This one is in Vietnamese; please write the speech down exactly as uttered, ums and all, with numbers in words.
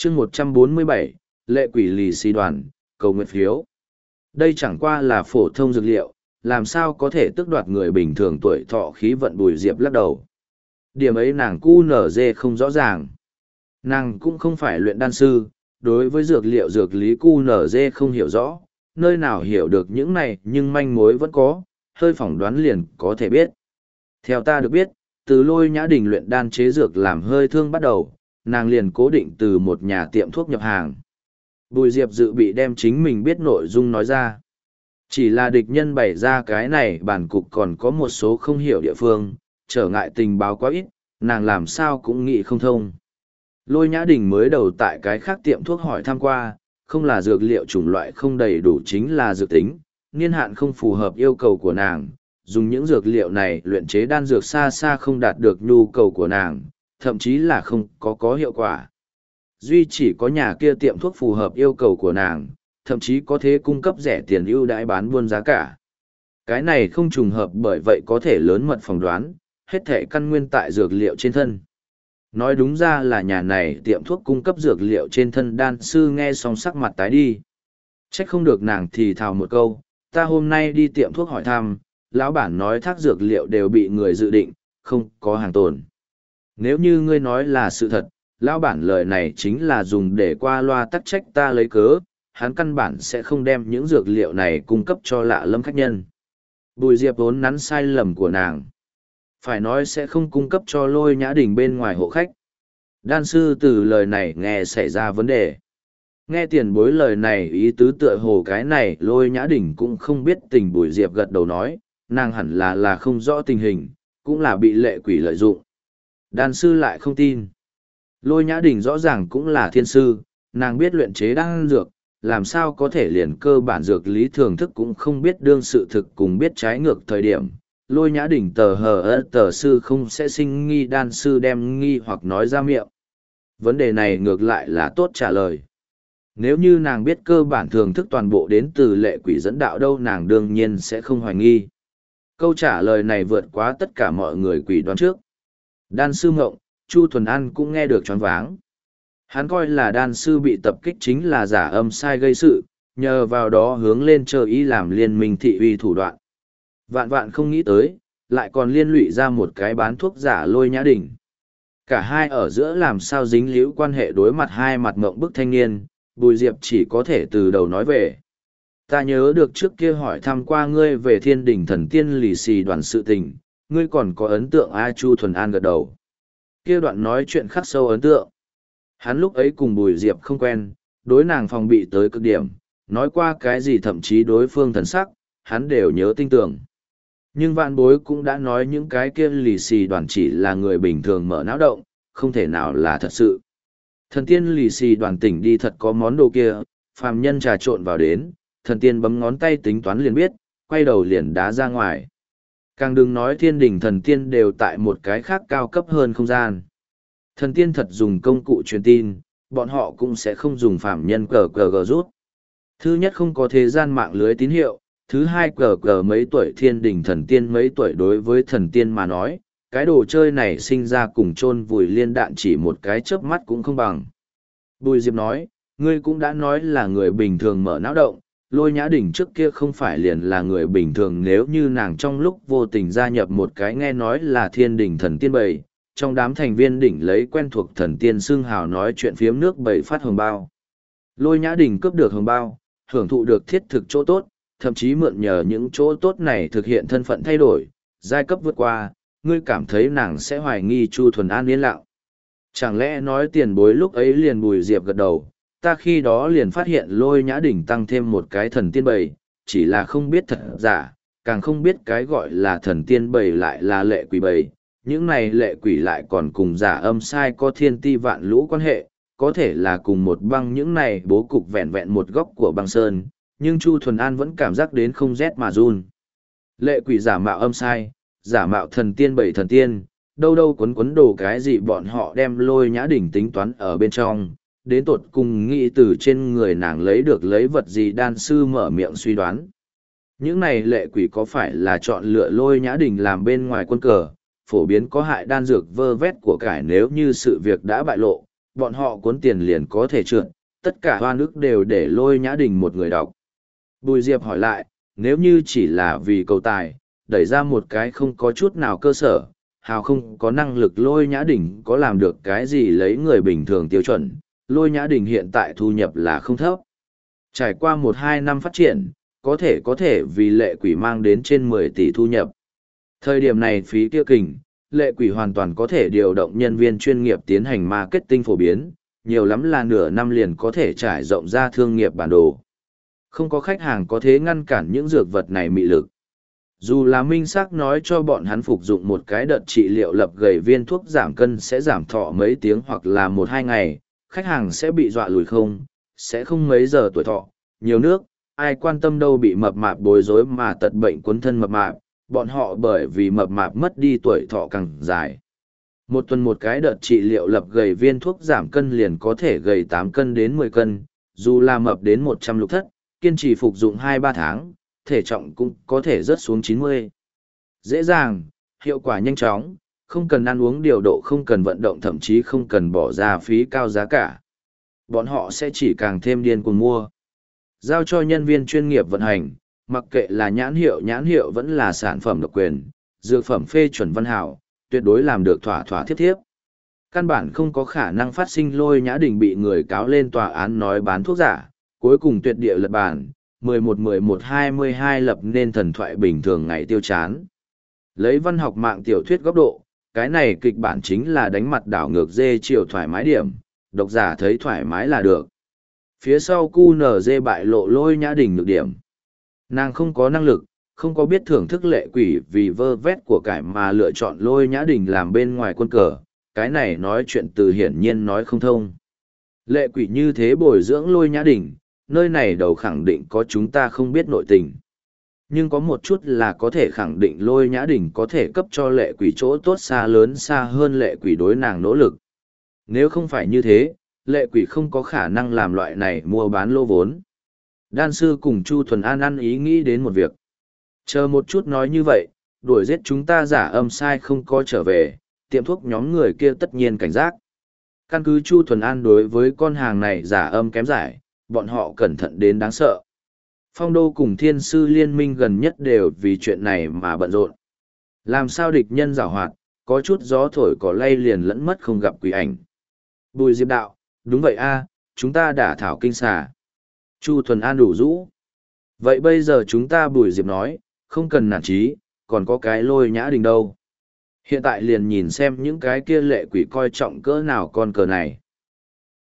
chương một trăm bốn mươi bảy, lệ quỷ lì xì đoàn, cầu nguyện phiếu. Đây chẳng qua là phổ thông dược liệu, làm sao có thể tước đoạt người bình thường tuổi thọ khí vận. Bùi Diệp lắc đầu. Điểm ấy nàng cu nở dê không rõ ràng. Nàng cũng không phải luyện đan sư, đối với dược liệu dược lý cu nở dê không hiểu rõ, nơi nào hiểu được những này nhưng manh mối vẫn có, hơi phỏng đoán liền có thể biết. Theo ta được biết, từ Lôi Nhã Đình luyện đan chế dược làm hơi thương bắt đầu, nàng liền cố định từ một nhà tiệm thuốc nhập hàng. Bùi Diệp dự bị đem chính mình biết nội dung nói ra. Chỉ là địch nhân bày ra cái này bản cục còn có một số không hiểu địa phương, trở ngại tình báo quá ít, nàng làm sao cũng nghĩ không thông. Lôi Nhã Đình mới đầu tại cái khác tiệm thuốc hỏi thăm qua, không là dược liệu chủng loại không đầy đủ chính là dược tính, niên hạn không phù hợp yêu cầu của nàng, dùng những dược liệu này luyện chế đan dược xa xa không đạt được nhu cầu của nàng, thậm chí là không có có hiệu quả. Duy chỉ có nhà kia tiệm thuốc phù hợp yêu cầu của nàng, thậm chí có thể cung cấp rẻ tiền ưu đãi bán buôn giá cả. Cái này không trùng hợp, bởi vậy có thể lớn mật phỏng đoán, hết thể căn nguyên tại dược liệu trên thân. Nói đúng ra là nhà này tiệm thuốc cung cấp dược liệu trên thân. Đan sư nghe xong sắc mặt tái đi. Trách không được nàng thì thào một câu, ta hôm nay đi tiệm thuốc hỏi thăm, lão bản nói thác dược liệu đều bị người dự định, không có hàng tồn. Nếu như ngươi nói là sự thật, lão bản lời này chính là dùng để qua loa tắc trách ta lấy cớ, hắn căn bản sẽ không đem những dược liệu này cung cấp cho lạ lẫm khách nhân. Bùi Diệp vốn nắn sai lầm của nàng. Phải nói sẽ không cung cấp cho Lôi Nhã Đình bên ngoài hộ khách. Đan sư từ lời này nghe xảy ra vấn đề. Nghe tiền bối lời này ý tứ tựa hồ cái này Lôi Nhã Đình cũng không biết tình. Bùi Diệp gật đầu nói, nàng hẳn là là không rõ tình hình, cũng là bị lệ quỷ lợi dụng. Đan sư lại không tin. Lôi Nhã Đình rõ ràng cũng là thiên sư, nàng biết luyện chế đan dược, làm sao có thể liền cơ bản dược lý thường thức cũng không biết. Đương sự thực cùng biết trái ngược thời điểm, Lôi Nhã Đình tờ hờ ơ tờ sư không sẽ sinh nghi. Đan sư đem nghi hoặc nói ra miệng. Vấn đề này ngược lại là tốt trả lời. Nếu như nàng biết cơ bản thường thức toàn bộ đến từ lệ quỷ dẫn đạo đâu, nàng đương nhiên sẽ không hoài nghi. Câu trả lời này vượt quá tất cả mọi người quỷ đoán trước. Đan sư ngộng, Chu Thuần An cũng nghe được choáng váng. Hắn coi là đan sư bị tập kích chính là giả âm sai gây sự, nhờ vào đó hướng lên chờ ý làm liên minh thị uy thủ đoạn. Vạn vạn không nghĩ tới, lại còn liên lụy ra một cái bán thuốc giả Lôi Nhã Đình. Cả hai ở giữa làm sao dính líu quan hệ. Đối mặt hai mặt ngộng bức thanh niên, Bùi Diệp chỉ có thể từ đầu nói về. Ta nhớ được trước kia hỏi thăm qua ngươi về Thiên Đình Thần Tiên lì xì đoàn sự tình, ngươi còn có ấn tượng? A Chu Thuần An gật đầu. Kia đoạn nói chuyện khắc sâu ấn tượng. Hắn lúc ấy cùng Bùi Diệp không quen, đối nàng phòng bị tới cực điểm, nói qua cái gì thậm chí đối phương thần sắc, hắn đều nhớ tinh tường. Nhưng vạn bối cũng đã nói những cái kia lì xì đoàn chỉ là người bình thường mở não động, không thể nào là thật sự. Thần tiên lì xì đoàn tỉnh đi thật có món đồ kia, phàm nhân trà trộn vào đến, thần tiên bấm ngón tay tính toán liền biết, quay đầu liền đá ra ngoài. Càng đừng nói Thiên Đình thần tiên đều tại một cái khác cao cấp hơn không gian. Thần tiên thật dùng công cụ truyền tin, bọn họ cũng sẽ không dùng phàm nhân cờ cờ gờ rút. Thứ nhất không có thế gian mạng lưới tín hiệu, thứ hai cờ cờ mấy tuổi Thiên Đình thần tiên mấy tuổi đối với thần tiên mà nói, cái đồ chơi này sinh ra cùng chôn vùi liên đạn chỉ một cái chớp mắt cũng không bằng. Bùi Diệp nói, ngươi cũng đã nói là người bình thường mở não động, Lôi Nhã Đình trước kia không phải liền là người bình thường. Nếu như nàng trong lúc vô tình gia nhập một cái nghe nói là Thiên Đình thần tiên bầy, trong đám thành viên đỉnh lấy quen thuộc thần tiên xưng hào nói chuyện phiếm nước bầy phát hồng bao. Lôi Nhã Đình cướp được hồng bao, hưởng thụ được thiết thực chỗ tốt, thậm chí mượn nhờ những chỗ tốt này thực hiện thân phận thay đổi, giai cấp vượt qua, ngươi cảm thấy nàng sẽ hoài nghi Chu Thuần An yên lặng. Chẳng lẽ nói tiền bối lúc ấy liền? Bùi Diệp gật đầu, ta khi đó liền phát hiện Lôi Nhã Đình tăng thêm một cái thần tiên bầy, chỉ là không biết thật giả, càng không biết cái gọi là thần tiên bầy lại là lệ quỷ bầy. Những này lệ quỷ lại còn cùng giả âm sai có thiên ti vạn lũ quan hệ, có thể là cùng một băng. Những này bố cục vẹn vẹn một góc của băng sơn, nhưng Chu Thuần An vẫn cảm giác đến không rét mà run. Lệ quỷ giả mạo âm sai, giả mạo thần tiên bảy thần tiên, đâu đâu quấn quấn đồ cái gì bọn họ đem Lôi Nhã Đình tính toán ở bên trong, đến tột cùng nghĩ từ trên người nàng lấy được lấy vật gì? Đan sư mở miệng suy đoán. Những này lệ quỷ có phải là chọn lựa Lôi Nhã Đình làm bên ngoài quân cờ, phổ biến có hại đan dược vơ vét của cải? Nếu như sự việc đã bại lộ, bọn họ cuốn tiền liền có thể trượt, tất cả hoa nước đều để Lôi Nhã Đình một người đọc. Bùi Diệp hỏi lại, nếu như chỉ là vì cầu tài, đẩy ra một cái không có chút nào cơ sở, hào không có năng lực Lôi Nhã Đình có làm được cái gì lấy người bình thường tiêu chuẩn, Lôi Nhã Đình hiện tại thu nhập là không thấp. Trải qua một hai năm phát triển, có thể có thể vì lệ quỷ mang đến trên mười tỷ thu nhập. Thời điểm này phí kia kình, lệ quỷ hoàn toàn có thể điều động nhân viên chuyên nghiệp tiến hành marketing phổ biến, nhiều lắm là nửa năm liền có thể trải rộng ra thương nghiệp bản đồ. Không có khách hàng có thể ngăn cản những dược vật này mị lực. Dù là minh xác nói cho bọn hắn phục dụng một cái đợt trị liệu lập gầy viên thuốc giảm cân sẽ giảm thọ mấy tiếng hoặc là một hai ngày, khách hàng sẽ bị dọa lùi không, sẽ không mấy giờ tuổi thọ, nhiều nước, ai quan tâm đâu bị mập mạp bối rối mà tật bệnh cuốn thân mập mạp, bọn họ bởi vì mập mạp mất đi tuổi thọ càng dài. Một tuần một cái đợt trị liệu lập gầy viên thuốc giảm cân liền có thể gầy tám cân đến mười cân, dù là mập đến một trăm lục thất, kiên trì phục dụng hai ba tháng, thể trọng cũng có thể rớt xuống chín mươi. Dễ dàng, hiệu quả nhanh chóng, không cần ăn uống điều độ, không cần vận động, thậm chí không cần bỏ ra phí cao giá cả. Bọn họ sẽ chỉ càng thêm điên cuồng mua. Giao cho nhân viên chuyên nghiệp vận hành, mặc kệ là nhãn hiệu nhãn hiệu vẫn là sản phẩm độc quyền, dược phẩm phê chuẩn văn hảo, tuyệt đối làm được thỏa thỏa thiết thiếp. Căn bản không có khả năng phát sinh Lôi Nhã Đình bị người cáo lên tòa án nói bán thuốc giả, cuối cùng tuyệt địa lật bản, mười một mười một hai mươi hai lập nên thần thoại bình thường ngày tiêu chán. Lấy văn học mạng tiểu thuyết góc độ, cái này kịch bản chính là đánh mặt đảo ngược dê chiều thoải mái điểm, độc giả thấy thoải mái là được. Phía sau cu nở dê bại lộ Lôi Nhã Đình nhược điểm. Nàng không có năng lực, không có biết thưởng thức lệ quỷ vì vơ vét của cải mà lựa chọn Lôi Nhã Đình làm bên ngoài quân cờ, cái này nói chuyện từ hiển nhiên nói không thông. Lệ quỷ như thế bồi dưỡng Lôi Nhã Đình, nơi này đầu khẳng định có chúng ta không biết nội tình. Nhưng có một chút là có thể khẳng định Lôi Nhã Đình có thể cấp cho lệ quỷ chỗ tốt xa lớn xa hơn lệ quỷ đối nàng nỗ lực. Nếu không phải như thế, lệ quỷ không có khả năng làm loại này mua bán lô vốn. Đan sư cùng Chu Thuần An ăn ý nghĩ đến một việc. Chờ một chút nói như vậy, đuổi giết chúng ta giả âm sai không có trở về, tiệm thuốc nhóm người kia tất nhiên cảnh giác. Căn cứ Chu Thuần An đối với con hàng này giả âm kém giải, bọn họ cẩn thận đến đáng sợ. Phong Đô cùng Thiên Sư Liên minh gần nhất đều vì chuyện này mà bận rộn. Làm sao địch nhân giảo hoạt, có chút gió thổi cỏ lay liền lẫn mất không gặp quỷ ảnh. Bùi Diệp đạo, đúng vậy a, chúng ta đã thảo kinh xà. Chu Thuần An đủ rũ. Vậy bây giờ chúng ta Bùi Diệp nói, không cần nản chí, còn có cái Lôi Nhã Đình đâu. Hiện tại liền nhìn xem những cái kia lệ quỷ coi trọng cỡ nào con cờ này.